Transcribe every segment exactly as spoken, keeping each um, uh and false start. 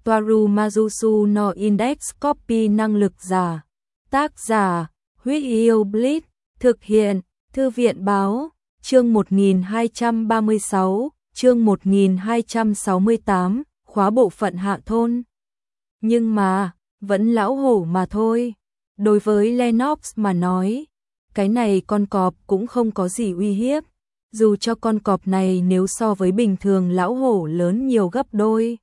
Toaru Majusu no Index Copy năng lực giả. Tác giả, Huyết Yêu Blitz, thực hiện, Thư viện Báo, chương một nghìn hai trăm ba mươi sáu, chương một nghìn hai trăm sáu mươi tám, khóa bộ phận hạ thôn. Nhưng mà, vẫn lão hổ mà thôi. Đối với Lennox mà nói, cái này con cọp cũng không có gì uy hiếp, dù cho con cọp này nếu so với bình thường lão hổ lớn nhiều gấp đôi.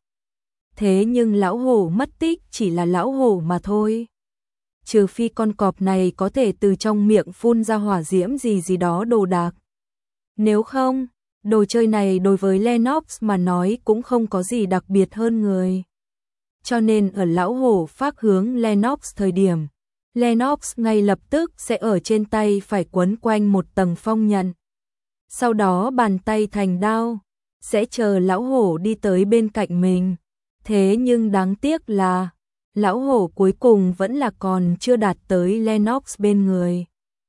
Thế nhưng lão hổ mất tích chỉ là lão hổ mà thôi. Trừ phi con cọp này có thể từ trong miệng phun ra hỏa diễm gì gì đó đồ đạc. Nếu không, đồ chơi này đối với Lennox mà nói cũng không có gì đặc biệt hơn người. Cho nên ở lão hổ phát hướng Lennox thời điểm, Lennox ngay lập tức sẽ ở trên tay phải quấn quanh một tầng phong nhận. Sau đó bàn tay thành đao, sẽ chờ lão hổ đi tới bên cạnh mình. Thế nhưng đáng tiếc là, lão hổ cuối cùng vẫn là còn chưa đạt tới Lennox bên người.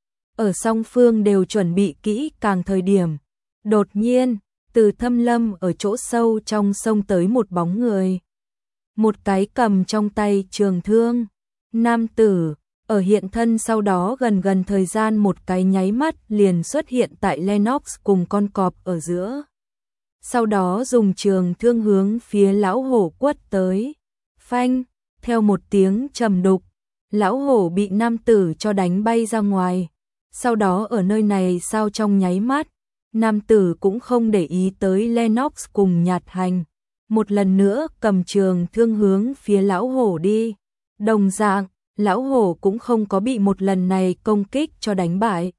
Ở song phương đều chuẩn bị kỹ càng thời điểm. Đột nhiên, từ thâm lâm ở chỗ sâu trong sông tới một bóng người. Một cái cầm trong tay trường thương. Nam tử, ở hiện thân sau đó gần gần thời gian một cái nháy mắt liền xuất hiện tại Lennox cùng con cọp ở giữa. Sau đó dùng trường thương hướng phía lão hổ quất tới. Phanh, theo một tiếng trầm đục, lão hổ bị nam tử cho đánh bay ra ngoài. Sau đó ở nơi này sao trong nháy mắt, nam tử cũng không để ý tới Lennox cùng Nhạt Hành. Một lần nữa cầm trường thương hướng phía lão hổ đi. Đồng dạng, lão hổ cũng không có bị một lần này công kích cho đánh bại,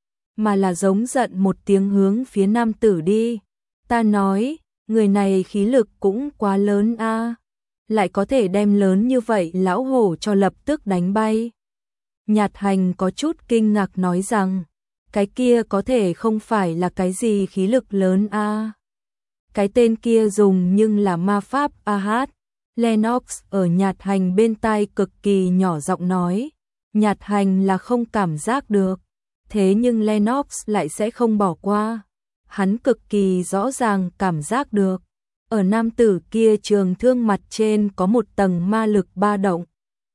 mà là giống giận một tiếng hướng phía nam tử đi. Ta nói, người này khí lực cũng quá lớn a, à. Lại có thể đem lớn như vậy lão hổ cho lập tức đánh bay. Nhạt Hành có chút kinh ngạc nói rằng, cái kia có thể không phải là cái gì khí lực lớn a. À. Cái tên kia dùng nhưng là ma pháp a hát. Lennox ở Nhạt Hành bên tai cực kỳ nhỏ giọng nói, Nhạt Hành là không cảm giác được, thế nhưng Lennox lại sẽ không bỏ qua. Hắn cực kỳ rõ ràng cảm giác được, ở nam tử kia trường thương mặt trên có một tầng ma lực ba động.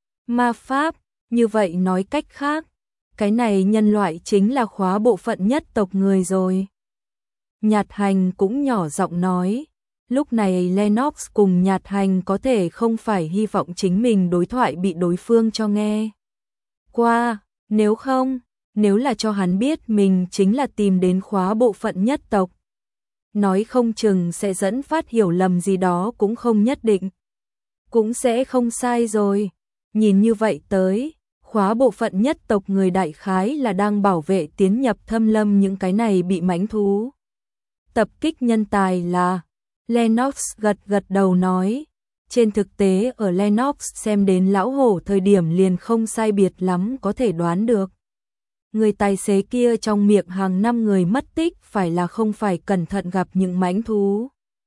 Ma pháp, như vậy nói cách khác, cái này nhân loại chính là khóa bộ phận nhất tộc người rồi. Nhạt Hành cũng nhỏ giọng nói. Lúc này Lennox cùng Nhạt Hành có thể không phải hy vọng chính mình đối thoại bị đối phương cho nghe qua, nếu không, nếu là cho hắn biết mình chính là tìm đến khóa bộ phận nhất tộc, nói không chừng sẽ dẫn phát hiểu lầm gì đó cũng không nhất định. Cũng sẽ không sai rồi, nhìn như vậy tới, khóa bộ phận nhất tộc người đại khái là đang bảo vệ tiến nhập thâm lâm những cái này bị mãnh thú tập kích nhân tài là. Lennox gật gật đầu nói, trên thực tế ở Lennox xem đến lão hổ thời điểm liền không sai biệt lắm có thể đoán được. Người tài xế kia trong miệng hàng năm người mất tích phải là không phải cẩn thận gặp những mãnh thú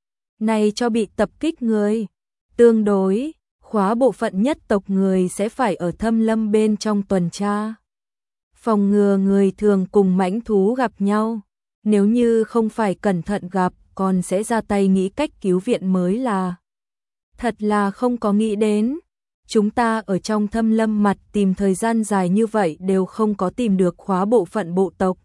này cho bị tập kích người. Tương đối, khóa bộ phận nhất tộc người sẽ phải ở thâm lâm bên trong tuần tra, phòng ngừa người thường cùng mãnh thú gặp nhau. Nếu như không phải cẩn thận gặp, còn sẽ ra tay nghĩ cách cứu viện mới là. Thật là không có nghĩ đến. Chúng ta ở trong thâm lâm mặt tìm thời gian dài như vậy đều không có tìm được khóa bộ phận bộ tộc.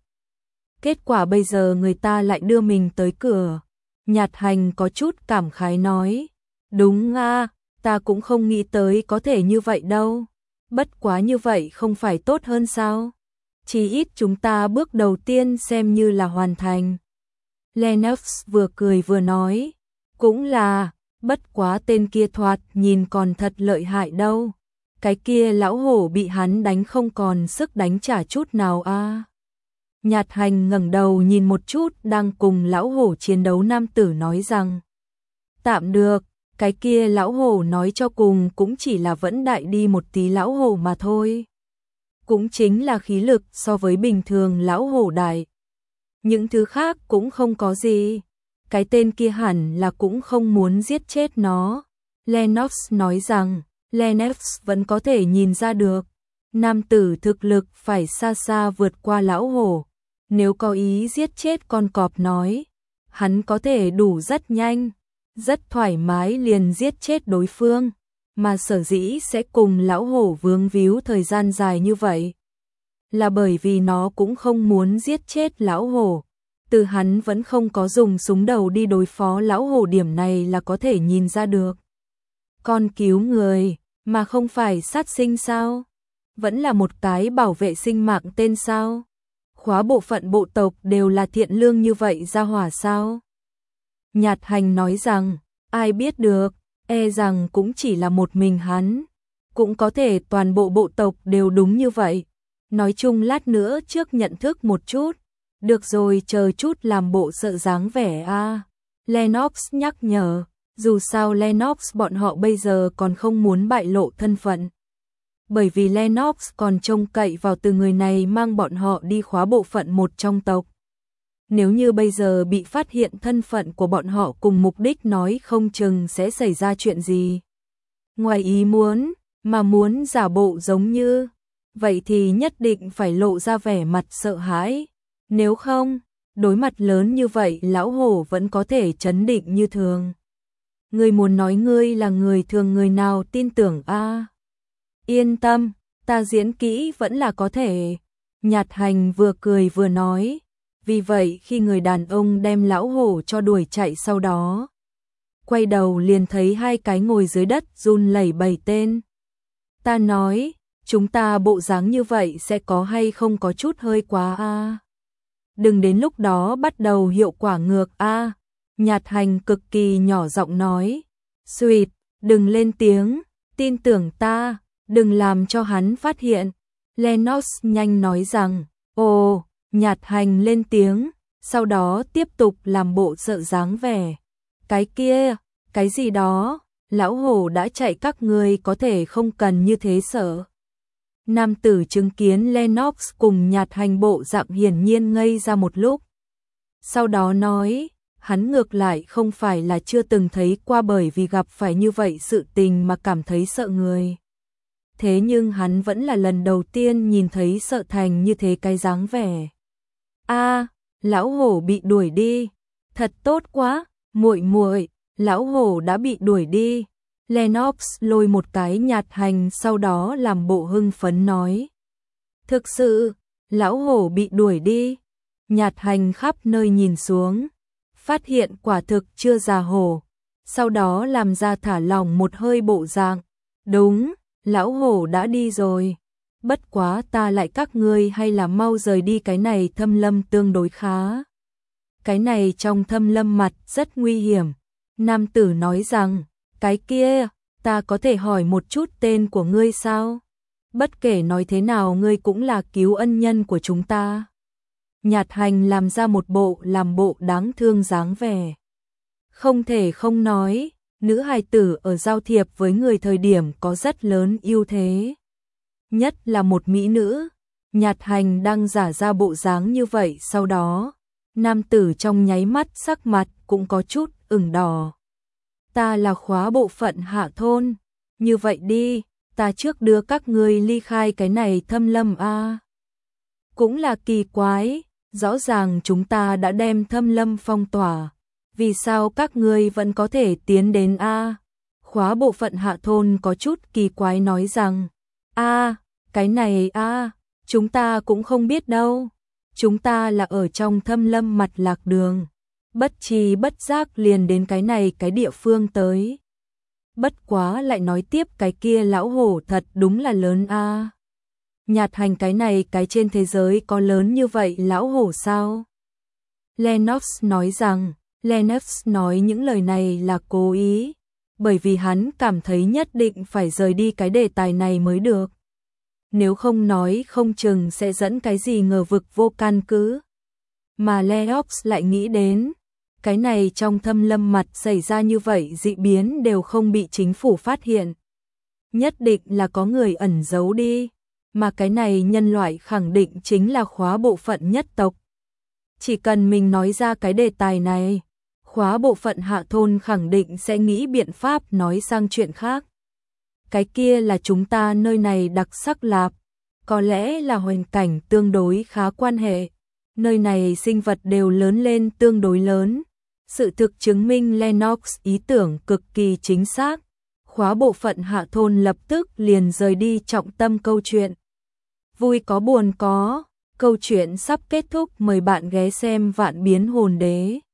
Kết quả bây giờ người ta lại đưa mình tới cửa. Nhạt Hành có chút cảm khái nói. Đúng a, ta cũng không nghĩ tới có thể như vậy đâu. Bất quá như vậy không phải tốt hơn sao? Chỉ ít chúng ta bước đầu tiên xem như là hoàn thành. Lennox vừa cười vừa nói, cũng là, bất quá tên kia thoạt nhìn còn thật lợi hại đâu. Cái kia lão hổ bị hắn đánh không còn sức đánh trả chút nào a. À. Nhạt Hành ngẩng đầu nhìn một chút đang cùng lão hổ chiến đấu nam tử nói rằng, tạm được, cái kia lão hổ nói cho cùng cũng chỉ là vẫn đại đi một tí lão hổ mà thôi. Cũng chính là khí lực so với bình thường lão hổ đại. Những thứ khác cũng không có gì. Cái tên kia hẳn là cũng không muốn giết chết nó. Lennox nói rằng, Lennox vẫn có thể nhìn ra được. Nam tử thực lực phải xa xa vượt qua lão hổ. Nếu có ý giết chết con cọp nói, hắn có thể đủ rất nhanh. rất thoải mái liền giết chết đối phương, mà sở dĩ sẽ cùng lão hổ vướng víu thời gian dài như vậy. Là bởi vì nó cũng không muốn giết chết lão hổ, từ hắn vẫn không có dùng súng đầu đi đối phó lão hổ điểm này là có thể nhìn ra được. Con cứu người, mà không phải sát sinh sao? Vẫn là một cái bảo vệ sinh mạng tên sao? Khóa bộ phận bộ tộc đều là thiện lương như vậy ra hỏa sao? Nhạt Hành nói rằng, ai biết được, e rằng cũng chỉ là một mình hắn, cũng có thể toàn bộ bộ tộc đều đúng như vậy. Nói chung lát nữa trước nhận thức một chút, được rồi chờ chút làm bộ sợ dáng vẻ a. À. Lennox nhắc nhở, dù sao Lennox bọn họ bây giờ còn không muốn bại lộ thân phận. Bởi vì Lennox còn trông cậy vào từ người này mang bọn họ đi khóa bộ phận một trong tộc. Nếu như bây giờ bị phát hiện thân phận của bọn họ cùng mục đích nói không chừng sẽ xảy ra chuyện gì. Ngoài ý muốn, mà muốn giả bộ giống như, vậy thì nhất định phải lộ ra vẻ mặt sợ hãi. Nếu không, đối mặt lớn như vậy lão hổ vẫn có thể trấn định như thường. Ngươi muốn nói ngươi là người thường người nào tin tưởng a? À? Yên tâm, ta diễn kỹ vẫn là có thể. Nhạt Hành vừa cười vừa nói. Vì vậy khi người đàn ông đem lão hổ cho đuổi chạy sau đó, quay đầu liền thấy hai cái ngồi dưới đất run lẩy bẩy tên. Ta nói, chúng ta bộ dáng như vậy sẽ có hay không có chút hơi quá a? À? Đừng đến lúc đó bắt đầu hiệu quả ngược a. À? Nhạt Hành cực kỳ nhỏ giọng nói. Sweet, đừng lên tiếng, tin tưởng ta, đừng làm cho hắn phát hiện. Lennox nhanh nói rằng, ồ, Nhạt Hành lên tiếng, sau đó tiếp tục làm bộ sợ dáng vẻ. Cái kia, cái gì đó, lão hổ đã chạy các ngươi có thể không cần như thế sợ. Nam tử chứng kiến Lennox cùng Nhạt Hành bộ dạng hiển nhiên ngây ra một lúc. Sau đó nói, hắn ngược lại không phải là chưa từng thấy qua bởi vì gặp phải như vậy sự tình mà cảm thấy sợ người. Thế nhưng hắn vẫn là lần đầu tiên nhìn thấy sợ thành như thế cái dáng vẻ. A, à, lão hổ bị đuổi đi, thật tốt quá, muội muội, lão hổ đã bị đuổi đi. Lennox lôi một cái Nhạt Hành sau đó làm bộ hưng phấn nói. Thực sự, lão hổ bị đuổi đi. Nhạt Hành khắp nơi nhìn xuống, phát hiện quả thực chưa già hổ, sau đó làm ra thả lỏng một hơi bộ dạng. Đúng, lão hổ đã đi rồi. Bất quá ta lại các ngươi hay là mau rời đi, cái này thâm lâm tương đối khá. Cái này trong thâm lâm mặt rất nguy hiểm. Nam tử nói rằng, cái kia, ta có thể hỏi một chút tên của ngươi sao? Bất kể nói thế nào ngươi cũng là cứu ân nhân của chúng ta. Nhạt Hành làm ra một bộ làm bộ đáng thương dáng vẻ. Không thể không nói, nữ hài tử ở giao thiệp với người thời điểm có rất lớn ưu thế. Nhất là một mỹ nữ. Nhạt Hành đang giả ra bộ dáng như vậy, sau đó nam tử trong nháy mắt sắc mặt cũng có chút ửng đỏ. Ta là khóa bộ phận Hạ thôn, như vậy đi, ta trước đưa các ngươi ly khai cái này thâm lâm a. À. Cũng là kỳ quái, rõ ràng chúng ta đã đem thâm lâm phong tỏa, vì sao các ngươi vẫn có thể tiến đến a? À. Khóa bộ phận Hạ thôn có chút kỳ quái nói rằng, a, à, cái này a, à, chúng ta cũng không biết đâu. Chúng ta là ở trong thâm lâm mặt lạc đường, bất tri bất giác liền đến cái này cái địa phương tới. Bất quá lại nói tiếp cái kia lão hổ thật đúng là lớn a. À. Nhạt Hành cái này cái trên thế giới có lớn như vậy lão hổ sao? Lennox nói rằng, Lennox nói những lời này là cố ý, bởi vì hắn cảm thấy nhất định phải rời đi cái đề tài này mới được. Nếu không nói không chừng sẽ dẫn cái gì ngờ vực vô căn cứ. Mà Lennox lại nghĩ đến, cái này trong thâm lâm mặt xảy ra như vậy dị biến đều không bị chính phủ phát hiện. Nhất định là có người ẩn giấu đi, mà cái này nhân loại khẳng định chính là khóa bộ phận nhất tộc. Chỉ cần mình nói ra cái đề tài này, khóa bộ phận Hạ thôn khẳng định sẽ nghĩ biện pháp nói sang chuyện khác. Cái kia là chúng ta nơi này đặc sắc lạp, có lẽ là hoàn cảnh tương đối khá quan hệ. Nơi này sinh vật đều lớn lên tương đối lớn, Sự thực chứng minh Lennox ý tưởng cực kỳ chính xác. Khóa bộ phận hạ thôn lập tức liền rời đi trọng tâm câu chuyện. Vui có buồn có, câu chuyện sắp kết thúc, mời bạn ghé xem Vạn Biến Hồn Đế.